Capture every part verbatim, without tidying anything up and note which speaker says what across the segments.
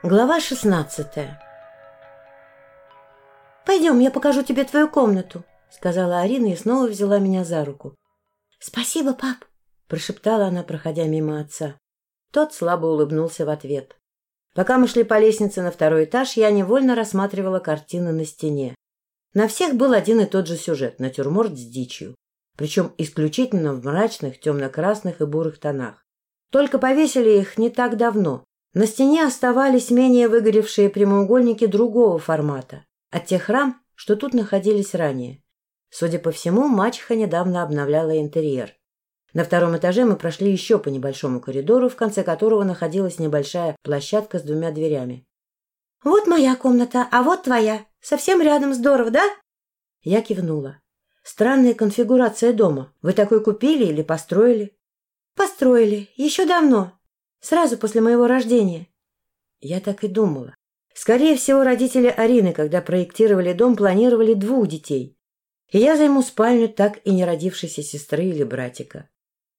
Speaker 1: Глава шестнадцатая. «Пойдем, я покажу тебе твою комнату», — сказала Арина и снова взяла меня за руку. «Спасибо, пап», — прошептала она, проходя мимо отца. Тот слабо улыбнулся в ответ. Пока мы шли по лестнице на второй этаж, я невольно рассматривала картины на стене. На всех был один и тот же сюжет — натюрморт с дичью, причем исключительно в мрачных, темно-красных и бурых тонах. Только повесили их не так давно. На стене оставались менее выгоревшие прямоугольники другого формата, от тех рам, что тут находились ранее. Судя по всему, мачеха недавно обновляла интерьер. На втором этаже мы прошли еще по небольшому коридору, в конце которого находилась небольшая площадка с двумя дверями. «Вот моя комната, а вот твоя. Совсем рядом, здорово, да?» Я кивнула. «Странная конфигурация дома. Вы такой купили или построили?» «Построили. Еще давно. Сразу после моего рождения». Я так и думала. Скорее всего, родители Арины, когда проектировали дом, планировали двух детей. И я займу спальню так и не родившейся сестры или братика.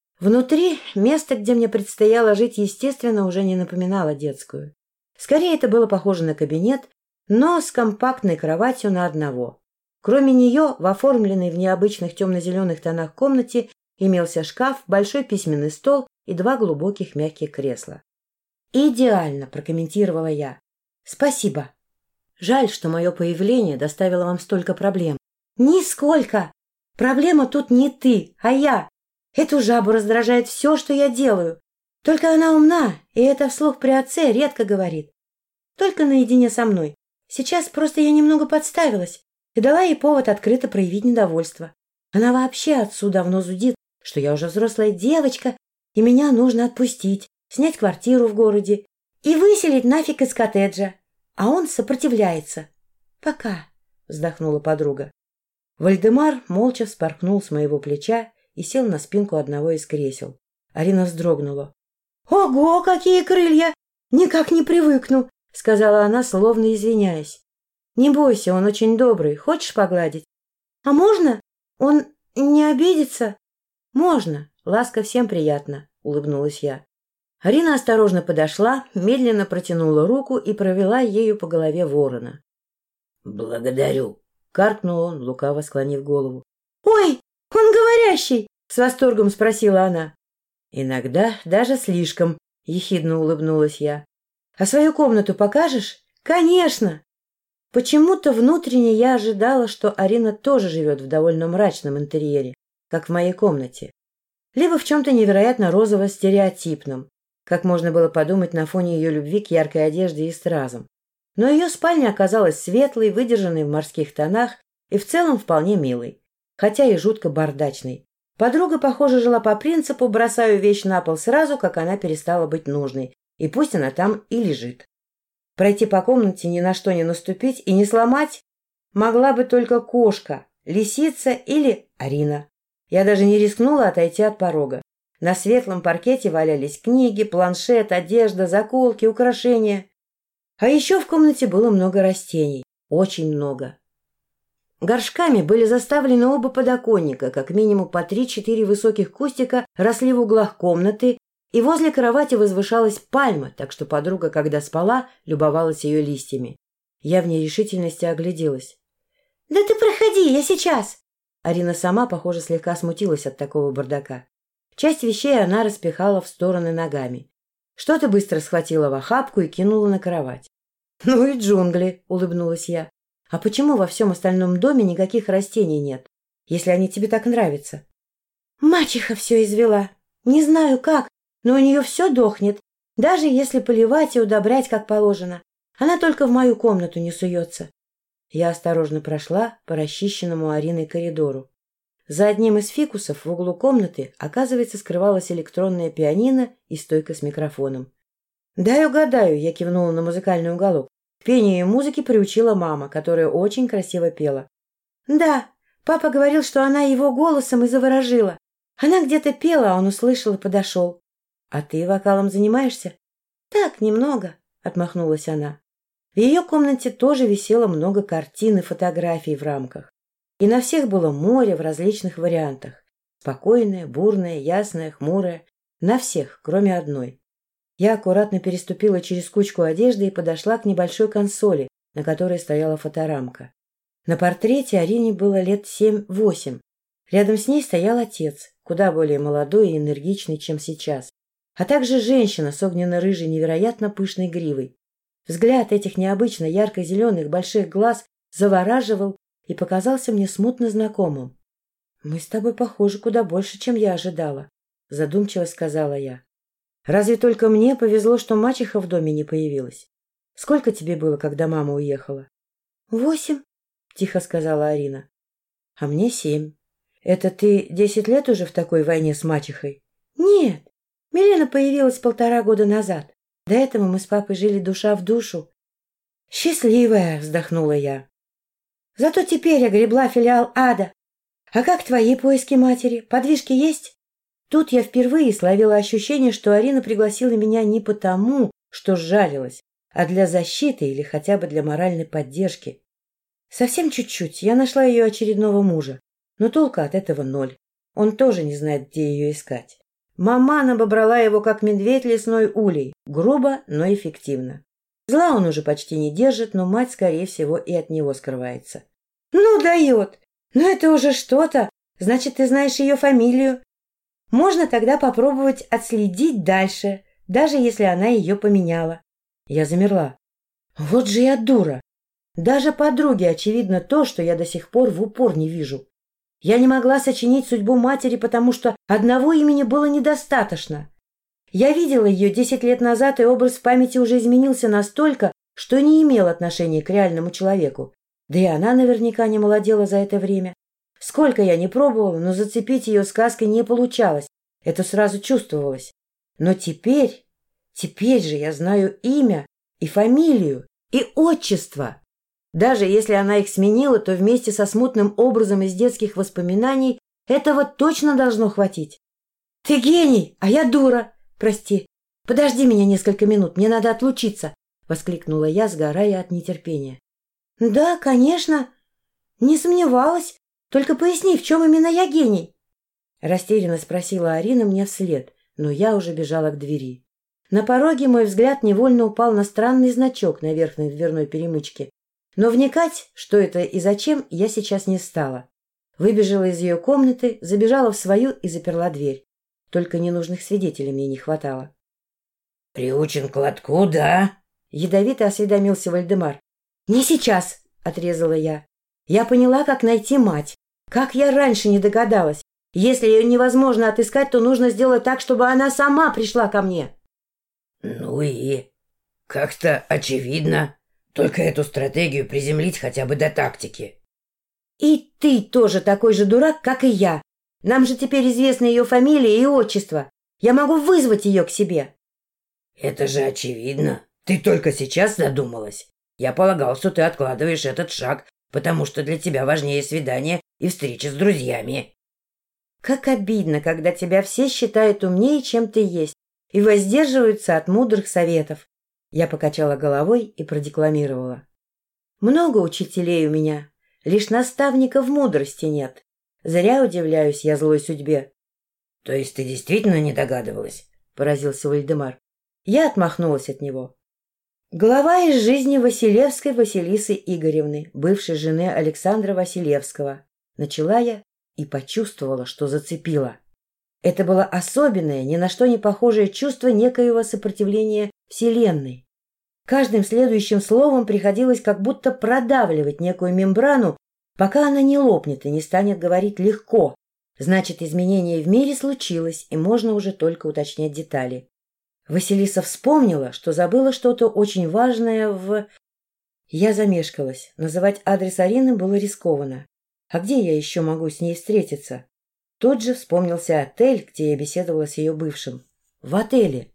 Speaker 1: Внутри место, где мне предстояло жить, естественно, уже не напоминало детскую. Скорее, это было похоже на кабинет, но с компактной кроватью на одного. Кроме нее, в оформленной в необычных темно-зеленых тонах комнате имелся шкаф, большой письменный стол и два глубоких мягких кресла. «Идеально», — прокомментировала я. «Спасибо. Жаль, что мое появление доставило вам столько проблем». «Нисколько! Проблема тут не ты, а я. Эту жабу раздражает все, что я делаю. Только она умна, и это вслух при отце редко говорит. Только наедине со мной. Сейчас просто я немного подставилась и дала ей повод открыто проявить недовольство. Она вообще отцу давно зудит, что я уже взрослая девочка, и меня нужно отпустить, снять квартиру в городе и выселить нафиг из коттеджа. А он сопротивляется. «Пока», — вздохнула подруга. Вальдемар молча вспорхнул с моего плеча и сел на спинку одного из кресел. Арина вздрогнула. «Ого, какие крылья! Никак не привыкну», — сказала она, словно извиняясь. «Не бойся, он очень добрый. Хочешь погладить?» «А можно? Он не обидится?» «Можно. Ласка всем приятна», — улыбнулась я. Арина осторожно подошла, медленно протянула руку и провела ею по голове ворона. «Благодарю», — каркнул он, лукаво склонив голову. «Ой, он говорящий!» — с восторгом спросила она. «Иногда даже слишком», — ехидно улыбнулась я. «А свою комнату покажешь?» «Конечно!» Почему-то внутренне я ожидала, что Арина тоже живет в довольно мрачном интерьере, как в моей комнате. Либо в чем-то невероятно розово-стереотипном, как можно было подумать на фоне ее любви к яркой одежде и стразам. Но ее спальня оказалась светлой, выдержанной в морских тонах и в целом вполне милой, хотя и жутко бардачной. Подруга, похоже, жила по принципу «бросаю вещь на пол сразу, как она перестала быть нужной, и пусть она там и лежит». Пройти по комнате, ни на что не наступить и не сломать могла бы только кошка, лисица или Арина. Я даже не рискнула отойти от порога. На светлом паркете валялись книги, планшет, одежда, заколки, украшения. А еще в комнате было много растений. Очень много. Горшками были заставлены оба подоконника, как минимум по три-четыре высоких кустика росли в углах комнаты, и возле кровати возвышалась пальма, так что подруга, когда спала, любовалась ее листьями. Я в нерешительности огляделась. «Да ты проходи, я сейчас!» Арина сама, похоже, слегка смутилась от такого бардака. Часть вещей она распихала в стороны ногами. Что-то быстро схватила в охапку и кинула на кровать. «Ну и джунгли!» — улыбнулась я. «А почему во всем остальном доме никаких растений нет, если они тебе так нравятся?» «Мачеха все извела. Не знаю как, но у нее все дохнет, даже если поливать и удобрять как положено. Она только в мою комнату не суется». Я осторожно прошла по расчищенному Ариной коридору. За одним из фикусов в углу комнаты, оказывается, скрывалась электронная пианино и стойка с микрофоном. «Дай угадаю», — я кивнула на музыкальный уголок. К пению и музыке приучила мама, которая очень красиво пела. «Да, папа говорил, что она его голосом и заворожила. Она где-то пела, а он услышал и подошел». «А ты вокалом занимаешься?» «Так, немного», — отмахнулась она. В ее комнате тоже висело много картин и фотографий в рамках. И на всех было море в различных вариантах. Спокойное, бурное, ясное, хмурое. На всех, кроме одной. Я аккуратно переступила через кучку одежды и подошла к небольшой консоли, на которой стояла фоторамка. На портрете Арине было лет семь-восемь. Рядом с ней стоял отец, куда более молодой и энергичный, чем сейчас, а также женщина с огненно-рыжей невероятно пышной гривой. Взгляд этих необычно ярко-зеленых больших глаз завораживал и показался мне смутно знакомым. — Мы с тобой похожи куда больше, чем я ожидала, — задумчиво сказала я. — Разве только мне повезло, что мачеха в доме не появилась. Сколько тебе было, когда мама уехала? — Восемь, — тихо сказала Арина. — А мне семь. Это ты десять лет уже в такой войне с мачехой? — Нет, Милена появилась полтора года назад. До этого мы с папой жили душа в душу. — Счастливая, — вздохнула я. — Зато теперь огребла филиал ада. А как твои поиски матери? Подвижки есть? Тут я впервые словила ощущение, что Арина пригласила меня не потому, что сжалилась, а для защиты или хотя бы для моральной поддержки. Совсем чуть-чуть. Я нашла ее очередного мужа. Но толка от этого ноль. Он тоже не знает, где ее искать. Маман обобрала его, как медведь лесной улей. Грубо, но эффективно. Зла он уже почти не держит, но мать, скорее всего, и от него скрывается. — Ну, дает! Ну, это уже что-то! Значит, ты знаешь ее фамилию. Можно тогда попробовать отследить дальше, даже если она ее поменяла. Я замерла. Вот же я дура! Даже подруге очевидно то, что я до сих пор в упор не вижу. Я не могла сочинить судьбу матери, потому что одного имени было недостаточно. Я видела ее десять лет назад, и образ в памяти уже изменился настолько, что не имел отношения к реальному человеку. Да и она наверняка не молодела за это время. Сколько я не пробовала, но зацепить ее сказкой не получалось. Это сразу чувствовалось. Но теперь, теперь же я знаю имя и фамилию, и отчество. Даже если она их сменила, то вместе со смутным образом из детских воспоминаний этого точно должно хватить. — Ты гений, а я дура. Прости. Подожди меня несколько минут, мне надо отлучиться, — воскликнула я, сгорая от нетерпения. — Да, конечно. Не сомневалась. Только поясни, в чем именно я гений? Растерянно спросила Арина мне вслед, но я уже бежала к двери. На пороге мой взгляд невольно упал на странный значок на верхней дверной перемычке. Но вникать, что это и зачем, я сейчас не стала. Выбежала из ее комнаты, забежала в свою и заперла дверь. Только ненужных свидетелей мне не хватало. — Приучен к лотку, да? — ядовито осведомился Вальдемар. — Не сейчас, — отрезала я. Я поняла, как найти мать. Как я раньше не догадалась. Если ее невозможно отыскать, то нужно сделать так, чтобы она сама пришла ко мне. — Ну и? Как-то очевидно. Только эту стратегию приземлить хотя бы до тактики. — И ты тоже такой же дурак, как и я. Нам же теперь известна ее фамилия и отчество. Я могу вызвать ее к себе. — Это же очевидно. Ты только сейчас задумалась. Я полагал, что ты откладываешь этот шаг, потому что для тебя важнее свидание и встреча с друзьями. — Как обидно, когда тебя все считают умнее, чем ты есть, и воздерживаются от мудрых советов. Я покачала головой и продекламировала. Много учителей у меня, лишь наставников мудрости нет. Зря удивляюсь я злой судьбе. — То есть ты действительно не догадывалась? — поразился Вальдемар. Я отмахнулась от него. Глава из жизни Василевской Василисы Игоревны, бывшей жены Александра Василевского. Начала я и почувствовала, что зацепила. Это было особенное, ни на что не похожее чувство некоего сопротивления Вселенной. Каждым следующим словом приходилось как будто продавливать некую мембрану, пока она не лопнет и не станет говорить легко. Значит, изменение в мире случилось, и можно уже только уточнять детали. Василиса вспомнила, что забыла что-то очень важное в... Я замешкалась. Называть адрес Арины было рискованно. А где я еще могу с ней встретиться? Тут же вспомнился отель, где я беседовала с ее бывшим. В отеле.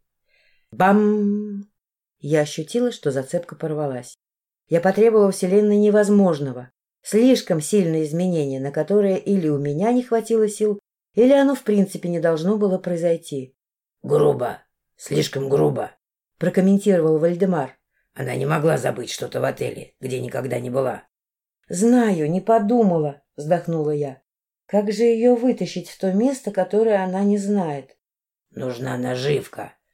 Speaker 1: Бам! Я ощутила, что зацепка порвалась. Я потребовала Вселенной невозможного. Слишком сильное изменение, на которое или у меня не хватило сил, или оно в принципе не должно было произойти. — Грубо. Слишком грубо, — прокомментировал Вальдемар. Она не могла забыть что-то в отеле, где никогда не была. — Знаю, не подумала, — вздохнула я. Как же ее вытащить в то место, которое она не знает? — Нужна наживка.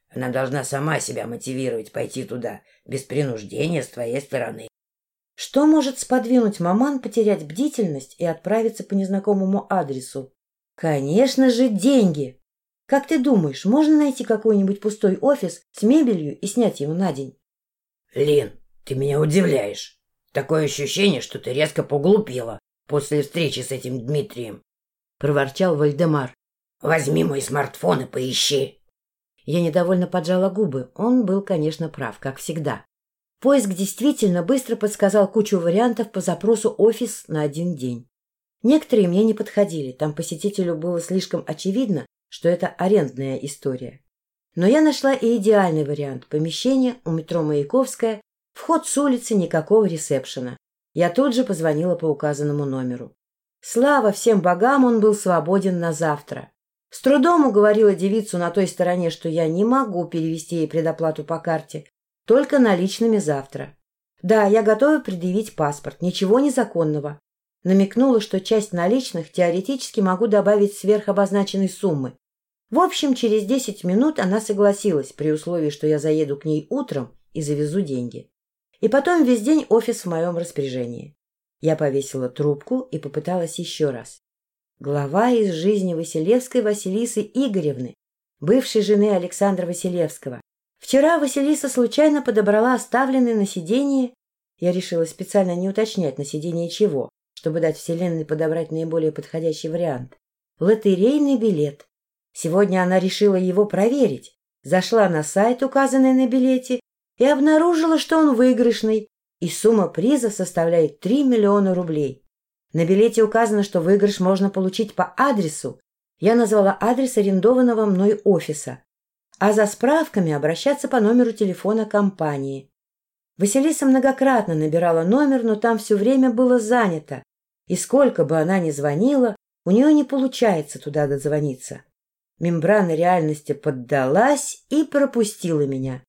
Speaker 2: Она должна сама себя мотивировать пойти туда, без принуждения с твоей стороны.
Speaker 1: Что может сподвинуть маман потерять бдительность и отправиться по незнакомому адресу? Конечно же, деньги! Как ты думаешь, можно найти какой-нибудь пустой офис с мебелью и снять его на день?
Speaker 2: Лин, ты меня удивляешь. Такое ощущение, что ты резко поглупела после встречи с этим Дмитрием, — проворчал Вальдемар. Возьми мой смартфон и поищи.
Speaker 1: Я недовольно поджала губы. Он был, конечно, прав, как всегда. Поиск действительно быстро подсказал кучу вариантов по запросу «офис на один день». Некоторые мне не подходили, там посетителю было слишком очевидно, что это арендная история. Но я нашла и идеальный вариант – помещение у метро Маяковская, вход с улицы, никакого ресепшена. Я тут же позвонила по указанному номеру. Слава всем богам, он был свободен на завтра. С трудом уговорила девицу на той стороне, что я не могу перевести ей предоплату по карте, только наличными завтра. Да, я готова предъявить паспорт, ничего незаконного. Намекнула, что часть наличных теоретически могу добавить сверх обозначенной суммы. В общем, через десять минут она согласилась, при условии, что я заеду к ней утром и завезу деньги. И потом весь день офис в моем распоряжении. Я повесила трубку и попыталась еще раз. Глава из жизни Василевской Василисы Игоревны, бывшей жены Александра Василевского. Вчера Василиса случайно подобрала оставленный на сиденье, я решила специально не уточнять, на сиденье чего, чтобы дать Вселенной подобрать наиболее подходящий вариант, лотерейный билет. Сегодня она решила его проверить, зашла на сайт, указанный на билете, и обнаружила, что он выигрышный, и сумма приза составляет три миллиона рублей. На билете указано, что выигрыш можно получить по адресу. Я назвала адрес арендованного мной офиса, а за справками обращаться по номеру телефона компании. Василиса многократно набирала номер, но там все время было занято, и сколько бы она ни звонила, у нее не получается туда дозвониться. Мембрана реальности поддалась и пропустила меня.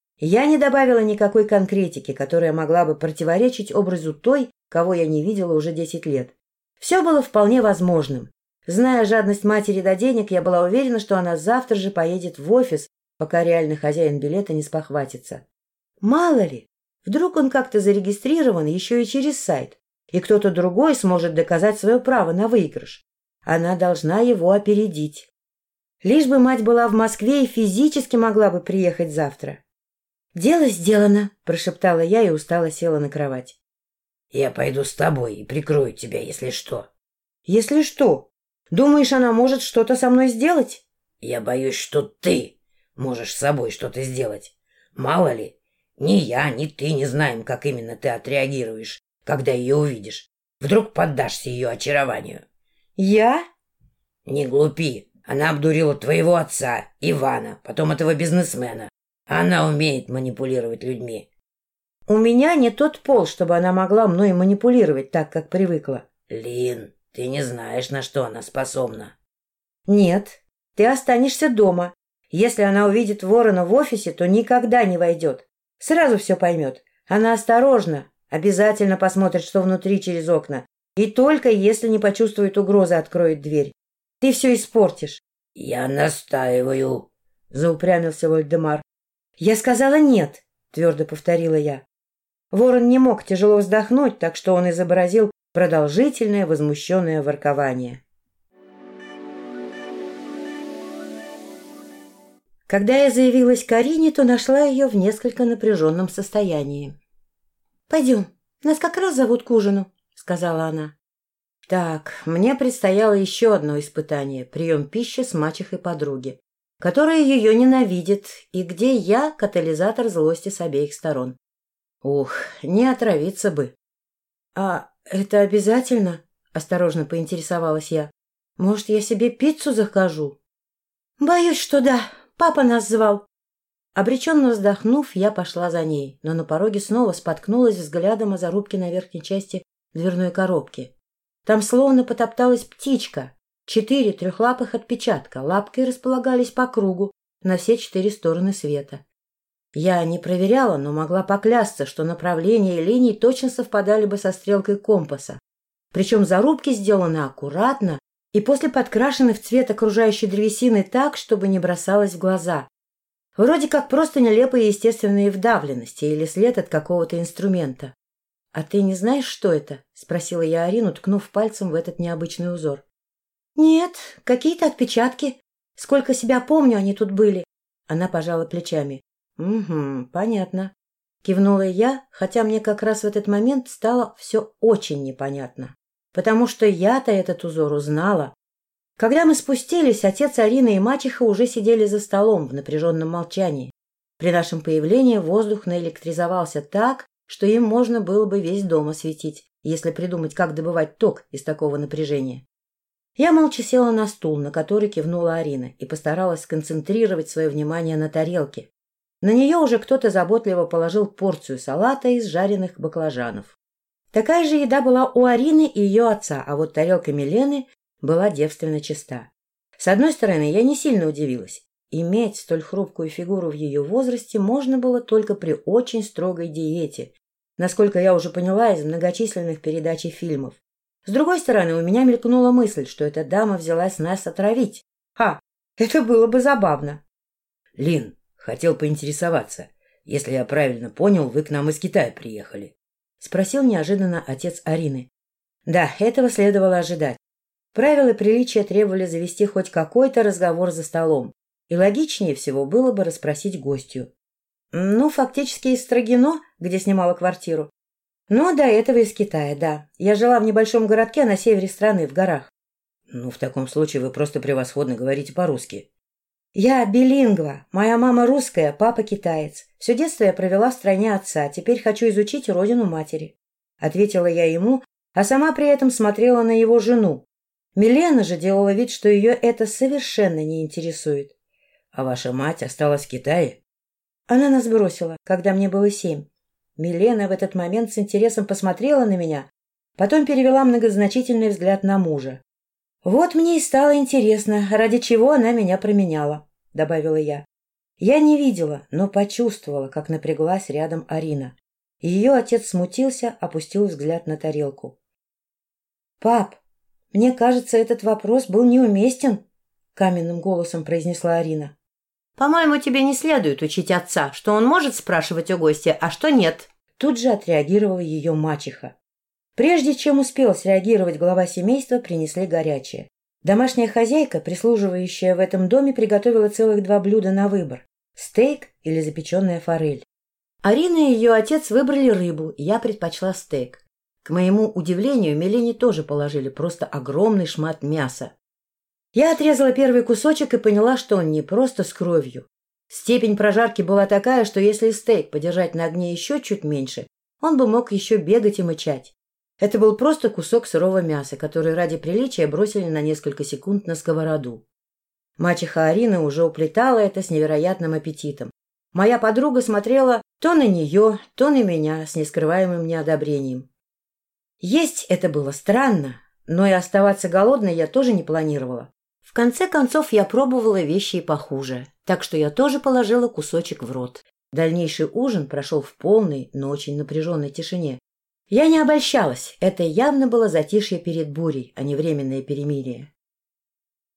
Speaker 1: Я не добавила никакой конкретики, которая могла бы противоречить образу той, кого я не видела уже десять лет. Все было вполне возможным. Зная жадность матери до денег, я была уверена, что она завтра же поедет в офис, пока реальный хозяин билета не спохватится. Мало ли, вдруг он как-то зарегистрирован еще и через сайт, и кто-то другой сможет доказать свое право на выигрыш. Она должна его опередить. Лишь бы мать была в Москве и физически могла бы приехать завтра. «Дело сделано», — прошептала я и устало села на кровать.
Speaker 2: «Я пойду с тобой и прикрою тебя, если что».
Speaker 1: «Если что? Думаешь, она может что-то со мной сделать?»
Speaker 2: «Я боюсь, что ты можешь с собой что-то сделать. Мало ли, ни я, ни ты не знаем, как именно ты отреагируешь, когда ее увидишь. Вдруг поддашься ее очарованию».
Speaker 1: «Я?»
Speaker 2: «Не глупи. Она обдурила твоего отца, Ивана, потом этого бизнесмена. Она умеет манипулировать людьми».
Speaker 1: «У меня не тот пол, чтобы она могла мной манипулировать так, как привыкла».
Speaker 2: «Лин, ты не знаешь, на что она способна».
Speaker 1: «Нет, ты останешься дома. Если она увидит ворона в офисе, то никогда не войдет. Сразу все поймет. Она осторожна, обязательно посмотрит, что внутри через окна. И только если не почувствует угрозы, откроет дверь. Ты все испортишь».
Speaker 2: «Я настаиваю», —
Speaker 1: заупрямился Вальдемар. «Я сказала нет», — твердо повторила я. Ворон не мог тяжело вздохнуть, так что он изобразил продолжительное возмущенное воркование. Когда я заявилась к Арине, то нашла ее в несколько напряженном состоянии. «Пойдем, нас как раз зовут к ужину», — сказала она. Так, мне предстояло еще одно испытание — прием пищи с мачехой подруги, которая ее ненавидит, и где я катализатор злости с обеих сторон. Ух, не отравиться бы. — А это обязательно? — осторожно поинтересовалась я. — Может, я себе пиццу закажу? — Боюсь, что да. Папа нас звал. Обреченно вздохнув, я пошла за ней, но на пороге снова споткнулась взглядом о зарубке на верхней части дверной коробки. Там словно потопталась птичка. Четыре трехлапых отпечатка лапкой располагались по кругу на все четыре стороны света. Я не проверяла, но могла поклясться, что направления линий точно совпадали бы со стрелкой компаса. Причем зарубки сделаны аккуратно и после подкрашены в цвет окружающей древесины так, чтобы не бросалось в глаза. Вроде как просто нелепые естественные вдавленности или след от какого-то инструмента. — А ты не знаешь, что это? — спросила я Арину, ткнув пальцем в этот необычный узор. — Нет, какие-то отпечатки. Сколько себя помню, они тут были. Она пожала плечами. — Угу, понятно. Кивнула я, хотя мне как раз в этот момент стало все очень непонятно. Потому что я-то этот узор узнала. Когда мы спустились, отец Арины и мачеха уже сидели за столом в напряженном молчании. При нашем появлении воздух наэлектризовался так, что им можно было бы весь дом осветить, если придумать, как добывать ток из такого напряжения. Я молча села на стул, на который кивнула Арина, и постаралась сконцентрировать свое внимание на тарелке. На нее уже кто-то заботливо положил порцию салата из жареных баклажанов. Такая же еда была у Арины и ее отца, а вот тарелка Милены была девственно чиста. С одной стороны, я не сильно удивилась. Иметь столь хрупкую фигуру в ее возрасте можно было только при очень строгой диете, насколько я уже поняла из многочисленных передач и фильмов. С другой стороны, у меня мелькнула мысль, что эта дама взялась нас отравить. Ха! Это было бы забавно.
Speaker 2: — Лин, хотел поинтересоваться. Если я правильно понял, вы к нам из Китая приехали? — спросил неожиданно отец Арины. Да, этого следовало ожидать. Правила приличия требовали завести хоть какой-то разговор за столом, и логичнее всего было бы расспросить гостью. Ну, фактически из Строгино, где снимала квартиру. Но до этого из Китая, да. Я жила в небольшом городке на севере страны, в горах. Ну, в таком случае вы просто превосходно говорите по-русски. Я билингва. Моя мама русская, папа китаец. Все детство я провела в стране отца, теперь хочу изучить родину матери. Ответила я ему, а сама при этом смотрела на его жену. Милена же делала вид, что ее это совершенно не интересует. — А ваша мать осталась в Китае? — Она нас бросила, когда мне было семь. Милена в этот момент с интересом посмотрела на меня, потом перевела многозначительный взгляд на мужа. — Вот мне и стало интересно, ради чего она меня променяла, — добавила я. Я не видела, но почувствовала, как напряглась рядом Арина. Ее отец смутился, опустил взгляд на тарелку. — Пап, мне кажется, этот вопрос был неуместен, — каменным голосом произнесла Арина. — По-моему, тебе не следует учить отца, что он может спрашивать у гостя, а что нет. Тут же отреагировала ее мачеха. Прежде чем успел среагировать глава семейства, принесли горячее. Домашняя хозяйка, прислуживающая в этом доме, приготовила целых два блюда на выбор – стейк или запеченная форель. Арина и ее отец выбрали рыбу, я предпочла стейк. К моему удивлению, Милене тоже положили просто огромный шмат мяса. Я отрезала первый кусочек и поняла, что он не просто с кровью. Степень прожарки была такая, что если стейк подержать на огне еще чуть меньше, он бы мог еще бегать и мычать. Это был просто кусок сырого мяса, который ради приличия бросили на несколько секунд на сковороду. Мачеха Арины уже уплетала это с невероятным аппетитом. Моя подруга смотрела то на нее, то на меня с нескрываемым неодобрением. Есть это было странно, но и оставаться голодной я тоже не планировала. В конце концов, я пробовала вещи и похуже, так что я тоже положила кусочек в рот. Дальнейший ужин прошел в полной, но очень напряженной тишине. Я не обольщалась, это явно было затишье перед бурей, а не временное перемирие.